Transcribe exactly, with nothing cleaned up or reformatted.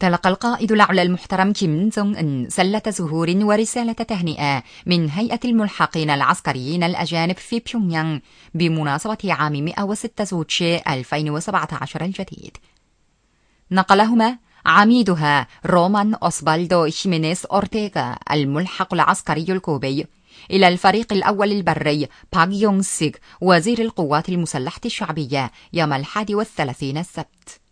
تلقى القائد الأعلى المحترم كيم جونغ أن سلة زهور ورسالة تهنئة من هيئة الملحقين العسكريين الأجانب في بيونغيانغ بمناسبة عام مئة وستة زوتشي ألفين وسبعة عشر الجديد. نقلهما عميدها رومان أوسبالدو هيمينيز أورتيغا الملحق العسكري الكوبي إلى الفريق الأول البري باغ يونغ سيغ وزير القوات المسلحة الشعبية يوم الحادي والثلاثين السبت.